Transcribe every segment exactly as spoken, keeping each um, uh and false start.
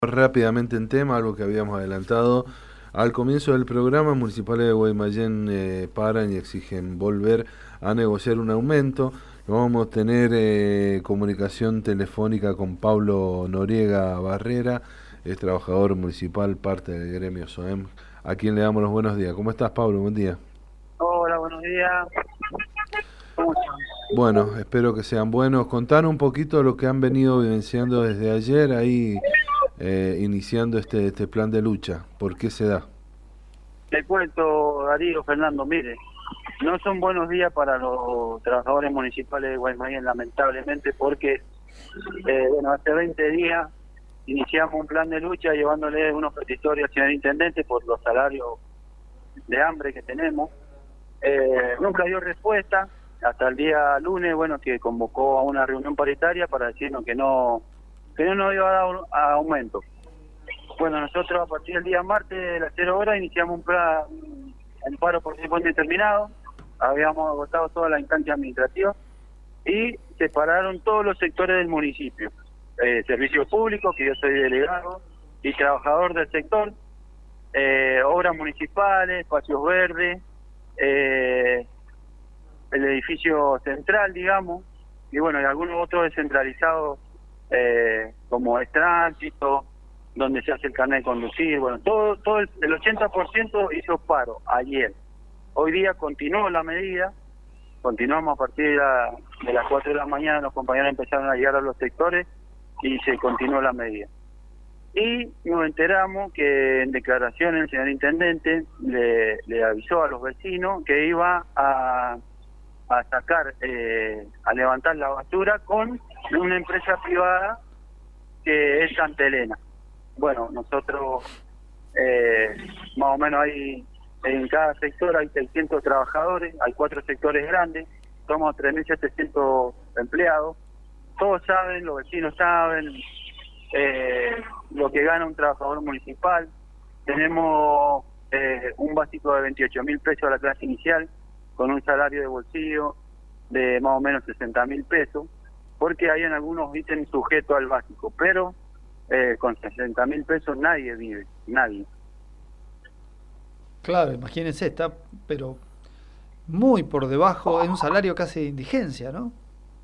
Rápidamente en tema, algo que habíamos adelantado al comienzo del programa. Municipales de Guaymallén eh, paran y exigen volver a negociar un aumento. Vamos a tener eh, comunicación telefónica con Pablo Noriega Barrera, es trabajador municipal, parte del gremio SOEM, a quien le damos los buenos días. ¿Cómo estás, Pablo? Buen día. Hola, buenos días. ¿Cómo están? Bueno, espero que sean buenos. Contanos un poquito lo que han venido vivenciando desde ayer, ahí eh, iniciando este, este plan de lucha. ¿Por qué se da? Te cuento, Darío, Fernando, mire, no son buenos días para los trabajadores municipales de Guaymallén, lamentablemente, porque, eh, bueno, hace veinte días iniciamos un plan de lucha llevándole unos petitorios al señor intendente por los salarios de hambre que tenemos. Eh, nunca dio respuesta, hasta el día lunes, bueno, que convocó a una reunión paritaria para decirnos que no, que no nos iba a dar un- a aumento. Bueno, nosotros a partir del día martes de las cero horas iniciamos un, plan, un paro por tiempo indeterminado, habíamos agotado toda la instancia administrativa y se pararon todos los sectores del municipio, eh, servicios públicos, que yo soy delegado y trabajador del sector, eh, obras municipales, espacios verdes, eh, el edificio central, digamos, y bueno, y algunos otros descentralizados, eh, como es tránsito, donde se hace el carnet de conducir, bueno, todo, todo el, el ochenta por ciento hizo paro ayer. Hoy día continuó la medida, continuamos a partir de, la, de las cuatro de la mañana, los compañeros empezaron a llegar a los sectores y se continuó la medida. Y nos enteramos que en declaraciones el señor intendente le, le avisó a los vecinos que iba a, a sacar, eh, a levantar la basura con una empresa privada que es Santa Elena. Bueno, nosotros eh, más o menos hay, en cada sector hay seiscientos trabajadores, hay cuatro sectores grandes, somos tres mil setecientos empleados, todos saben, los vecinos saben eh, lo que gana un trabajador municipal, tenemos eh, un básico de veintiocho mil pesos a la clase inicial, con un salario de bolsillo de más o menos sesenta mil pesos, porque hay en algunos ítems sujetos al básico, pero Eh, con sesenta mil pesos nadie vive, nadie. Claro, imagínense, está, pero muy por debajo, es un salario casi de indigencia, ¿no?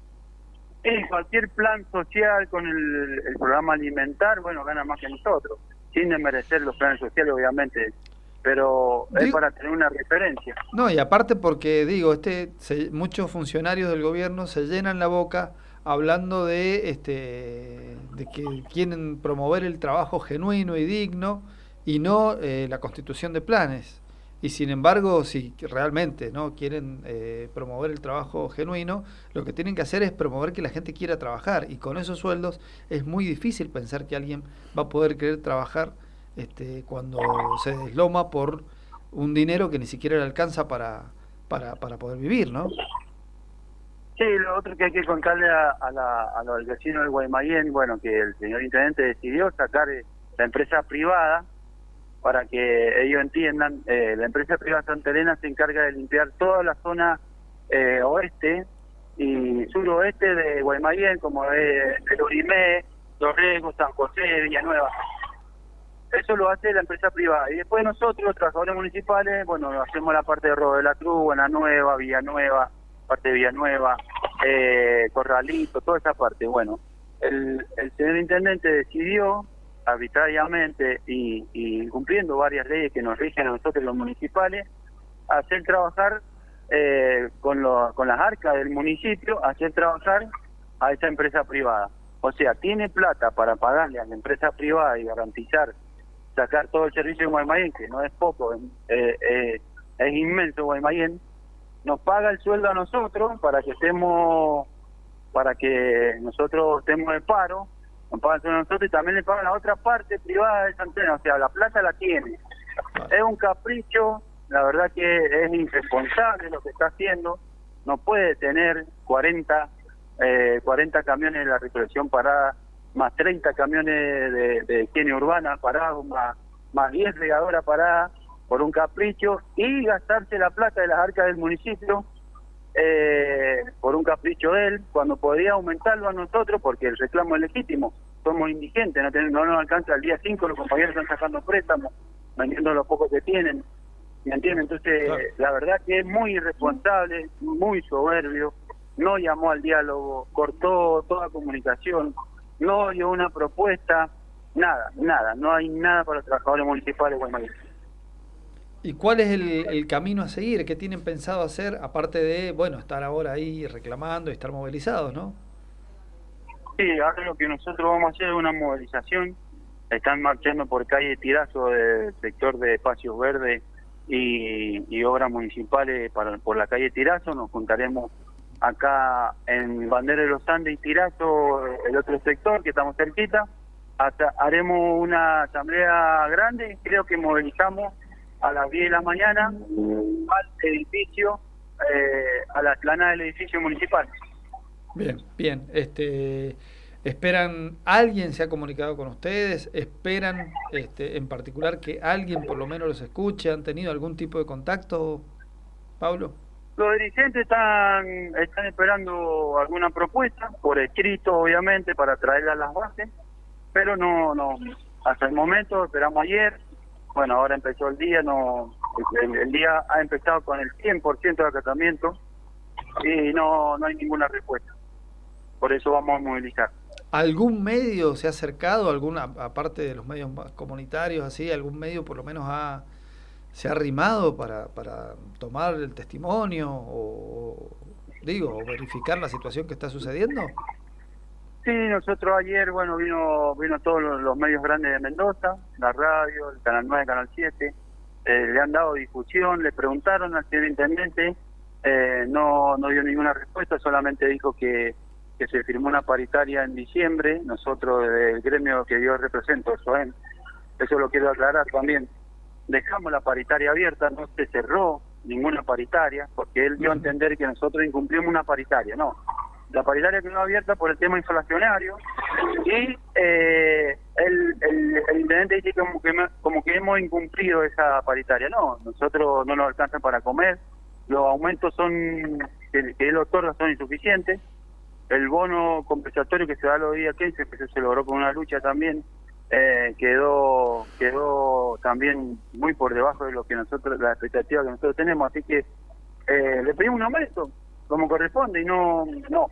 En cualquier plan social con el, el programa alimentar, bueno, gana más que nosotros, sin desmerecer los planes sociales, obviamente, pero es Digo, para tener una referencia. no, y aparte porque, digo, este, se- muchos funcionarios del gobierno se llenan la boca hablando de, este, de que quieren promover el trabajo genuino y digno y no eh, la constitución de planes. Y sin embargo, si realmente no quieren eh, promover el trabajo genuino, lo que tienen que hacer es promover que la gente quiera trabajar. Y con esos sueldos es muy difícil pensar que alguien va a poder querer trabajar este, cuando se desloma por un dinero que ni siquiera le alcanza para, para, para poder vivir, ¿no? Sí, lo otro que hay que contarle a, a, la, a los vecinos del Guaymallén, bueno, que el señor intendente decidió sacar eh, la empresa privada para que ellos entiendan, eh, la empresa privada Santa Elena se encarga de limpiar toda la zona eh, oeste y suroeste de Guaymallén, como es el Urimé, Dorrego, San José, Villanueva. Eso lo hace la empresa privada. Y después nosotros, los trabajadores municipales, bueno, hacemos la parte de Rodo de la Cruz, Buena Nueva, Villanueva, parte de Villanueva, eh, Corralito, toda esa parte. Bueno, el, el señor intendente decidió arbitrariamente y, y cumpliendo varias leyes que nos rigen a nosotros los municipales, hacer trabajar eh, con, lo, con las arcas del municipio, hacer trabajar a esa empresa privada. O sea, tiene plata para pagarle a la empresa privada y garantizar sacar todo el servicio de Guaymallén, que no es poco, eh, eh, es inmenso Guaymallén, nos paga el sueldo a nosotros para que estemos, para que nosotros estemos de paro, nos pagan el sueldo a nosotros y también le pagan a la otra parte privada de Santa Elena, o sea, la plata la tiene. Es un capricho, la verdad que es irresponsable lo que está haciendo, no puede tener cuarenta, eh, cuarenta camiones de la recolección parada, más treinta camiones de, de higiene urbana parados, más, más diez regadoras paradas por un capricho y gastarse la plata de las arcas del municipio eh, por un capricho de él, cuando podía aumentarlo a nosotros porque el reclamo es legítimo. somos indigentes, no, tenemos, no nos alcanza el día cinco, los compañeros están sacando préstamos, vendiendo lo poco que tienen, ¿me entiendes? Entonces, claro, la verdad que es muy irresponsable, muy soberbio, no llamó al diálogo, cortó toda comunicación, no dio una propuesta, nada, nada, no hay nada para los trabajadores municipales de Guaymallén. ¿Y cuál es el, el camino a seguir? ¿Qué tienen pensado hacer, aparte de, bueno, estar ahora ahí reclamando y estar movilizados, no? Sí, ahora lo que nosotros vamos a hacer es una movilización. Están marchando por calle Tirazo del sector de Espacios Verdes y, y obras municipales para, por la calle Tirazo. Nos juntaremos acá en Bandera de los Andes y Tirazo, el otro sector que estamos cerquita. Hasta, haremos una asamblea grande, creo que movilizamos a las diez de la mañana al edificio, eh, a la explanada del edificio municipal. Bien, bien. Este, ¿esperan, alguien se ha comunicado con ustedes? ¿Esperan este, en particular que alguien por lo menos los escuche? ¿Han tenido algún tipo de contacto, Pablo? Los dirigentes están, están esperando alguna propuesta, por escrito obviamente, para traerla a las bases, pero no, no, hasta el momento, esperamos ayer. Bueno, ahora empezó el día, no el, el día ha empezado con el cien por ciento de acatamiento y no, no hay ninguna respuesta. Por eso vamos a movilizar. ¿Algún medio se ha acercado, alguna aparte de los medios comunitarios, así, algún medio por lo menos ha se ha arrimado para, para tomar el testimonio o, digo, o verificar la situación que está sucediendo? Sí, nosotros ayer, bueno, vino vino todos los, los medios grandes de Mendoza, la radio, el Canal nueve, Canal siete, eh, le han dado difusión, le preguntaron al señor intendente, eh, no no dio ninguna respuesta, solamente dijo que, que se firmó una paritaria en diciembre, nosotros del gremio que yo represento, SOEM, eso lo quiero aclarar también, dejamos la paritaria abierta, no se cerró ninguna paritaria, porque él dio a entender que nosotros incumplimos una paritaria, no. La paritaria quedó abierta por el tema inflacionario y eh, el, el, el intendente dice como que, como que hemos incumplido esa paritaria. No, nosotros no nos alcanzan para comer, los aumentos son que, que él otorga son insuficientes, el bono compensatorio que se da los días quince, que se logró con una lucha también, eh, quedó quedó también muy por debajo de lo que nosotros, la expectativa que nosotros tenemos, así que eh, le pedimos un aumento como corresponde y no no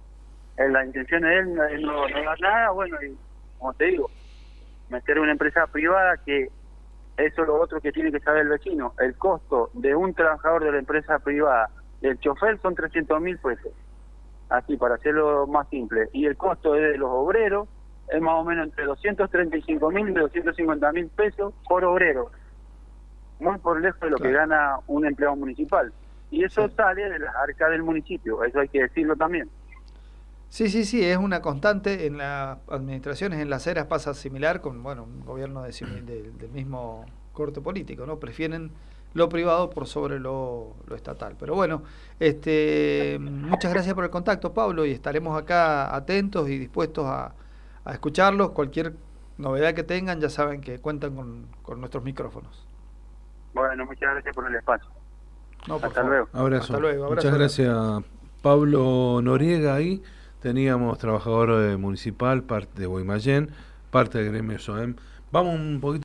eh, la intención de él no, no, no da nada, bueno, y como te digo, meter una empresa privada, que eso es lo otro que tiene que saber el vecino, el costo de un trabajador de la empresa privada, del chofer, son trescientos mil pesos, así para hacerlo más simple, y el costo de los obreros es más o menos entre doscientos treinta y cinco mil y doscientos cincuenta mil pesos por obrero, muy por lejos de lo claro. que gana un empleado municipal. Y eso sí. sale de las arcas del municipio, eso hay que decirlo también. Sí, sí, sí, es una constante en las administraciones, en Las Heras pasa similar con, bueno, un gobierno de, de, del mismo corte político, ¿no? Prefieren lo privado por sobre lo, lo estatal. Pero bueno, este, muchas gracias por el contacto, Pablo, y estaremos acá atentos y dispuestos a, a escucharlos. Cualquier novedad que tengan, ya saben que cuentan con, con nuestros micrófonos. Bueno, muchas gracias por el espacio. No, por Hasta favor. luego. Abrazo. Hasta luego. Abrazo. Muchas gracias, Pablo Noriega. Ahí teníamos trabajador municipal, parte de Guaymallén, parte del gremio SOEM. Vamos un poquito.